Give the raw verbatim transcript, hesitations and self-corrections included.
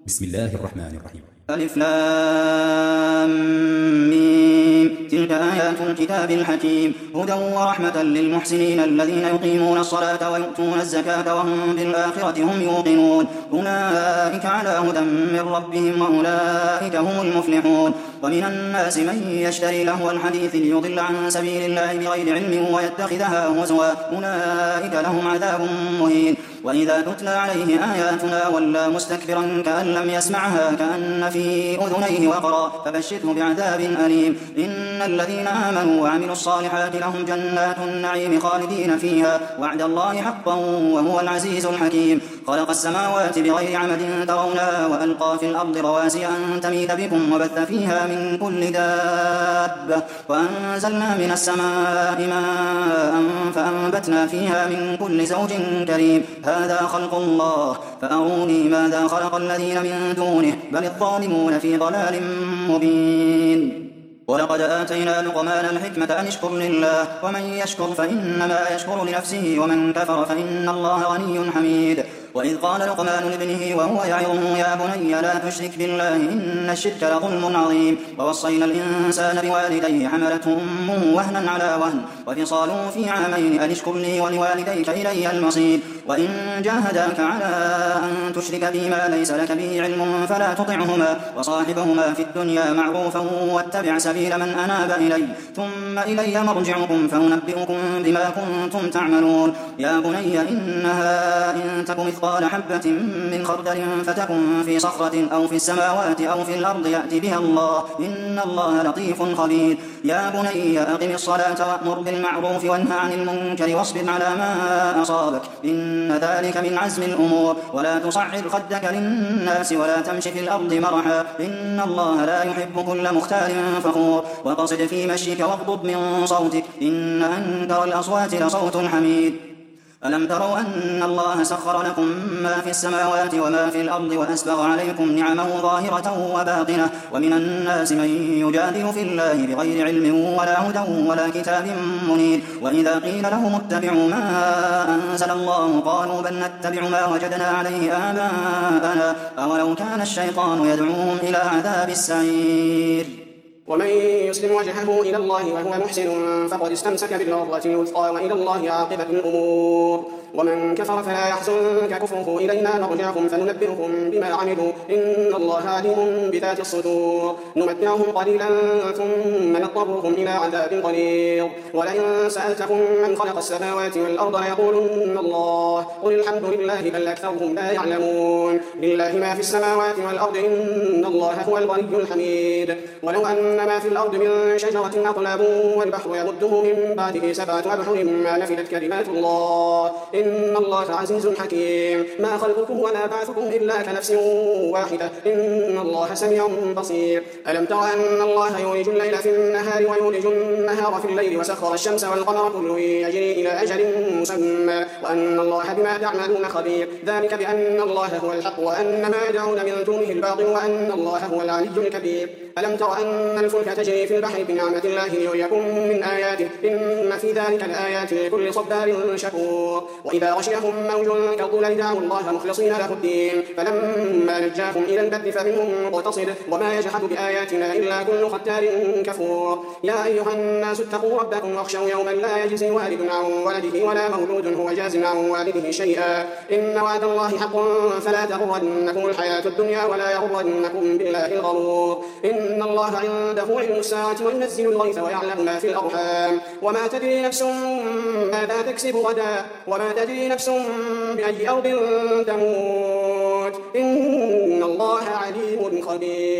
بسم الله الرحمن الرحيم. ألف لام ميم. تلك آيات الكتاب الحكيم هدى ورحمة للمحسنين الذين يقيمون الصلاة ويؤتون الزكاة وهم بالآخرة هم يوقنون أولئك على هدى من ربهم وأولئك هم المفلحون. ومن الناس من يشتري لهو الحديث ليضل عن سبيل الله بغير علم ويتخذها هزوا أولئك لهم عذاب مهين. وإذا تتلى عليه آياتنا ولى مستكبرا كأن لم يسمعها كأن في أذنيه وقرا فبشره بعذاب أليم. إن الذين آمنوا وعملوا الصالحات لهم جنات النعيم خالدين فيها وعد الله حقا وهو العزيز الحكيم. خلق السماوات بغير عمد ترونها وألقى في الأرض رواسي أن تميد بكم وبث فيها من كل دابة وأنزلنا من السماء ماء فأنبتنا فيها من كل زوج كريم. هذا خلق الله فأروني ماذا خلق الذين من دونه بل الظالمون في ضلال مبين. ولقد آتينا لقمان الحكمة أن اشكر لله ومن يشكر فإنما يشكر لنفسه ومن كفر فإن الله غني حميد. وإذ قال لقمان لابنه وهو يعظه يا بني لا تشرك بالله إن الشرك لظلم عظيم. ووصينا الإنسان بوالديه حملته أمه وهنا على وهن وفصاله في عامين أن اشكر لي ولوالديك إلي المصير. وإن جاهداك على أن تشرك بي ما ليس لك به علم فلا تطعهما وصاحبهما في الدنيا معروفا واتبع سبيل من أناب إلي ثم إلي مرجعكم فأنبئكم بما كنتم تعملون. يا بني إنها إن تك مثقال حبة من خردل فتكن في صخرة أو في السماوات أو في الأرض يأتي بها الله إن الله لطيف خبير. يا بني أقم الصلاة وأمر بالمعروف وانهى عن المنكر واصبر على ما أصابك إن ذلك من عزم الأمور. ولا تصعر خدك للناس ولا تمش في الأرض مرحا إن الله لا يحب كل مختال فخور. وقصد في مشيك واغضض من صوتك إن أنكر الأصوات لصوت الحميد. ألم تروا أن الله سخر لكم ما في السماوات وما في الأرض وأسبغ عليكم نعمه ظاهرة وباطنة ومن الناس من يجادل في الله بغير علم ولا هدى ولا كتاب منير. وإذا قيل لهم اتبعوا ما أنزل الله قالوا بل نتبع ما وجدنا عليه آباءنا أولو كان الشيطان يدعوهم إلى عذاب السعير. ومن يسلم وجهه إلى الله وهو محسن فقد استمسك بالعروة الوثقى وإلى الله عاقبة الأمور. ومن كفر فلا يحزنك كفره إلينا مرجعكم فننبئكم بما عملوا إن الله عليم بذات الصدور. نمتعهم قليلا ثم نضطرهم إلى عذاب غليظ. ولئن سألتهم من خلق السماوات والأرض ليقولن الله قل الحمد لله بل أكثرهم لا يعلمون. لله ما في السماوات والأرض إن الله هو الغني الحميد. ولو أن ما في الأرض من شجرة أقلام والبحر يمده من بعده سبعة أبحر ما نفدت كلمات الله إن الله عزيز حكيم. ما خلقكم ولا بعثكم إلا كنفس واحدة إن الله سميع بصير. ألم تر أن الله يولج الليل في النهار ويولج النهار في الليل وسخر الشمس والقمر كل يجري إلى أجل مسمى وأن الله بما تعملون خبير. ذلك بأن الله هو الحق وأن ما يدعون من دونه الباطل وأن الله هو العلي الكبير. ألم تر أن الفلك تجري في البحر بنعمة الله ليريكم من آياته إن في ذلك لآيات لكل صبار شكور. وإذا غشيهم موج كالظلل دعوا الله مخلصين له الدين فلما نجاهم إلى البر فمنهم مقتصد وما يجحد بآياتنا إلا كل ختار كفور. يا أيها الناس اتقوا ربكم واخشوا يوما لا يجزي والد عن ولده ولا مولود هو جاز عن والده شيئا إن وعد الله حق فلا تغرنكم الحياة الدنيا ولا يغرنكم بالله الغرور. إن الله عنده علم الساعة وينزل الغيث ويعلم ما في الأرحام وما تدري نفس ماذا تكسب غدا وما تدري نفس بأي أرض تموت إن الله عليم خبير.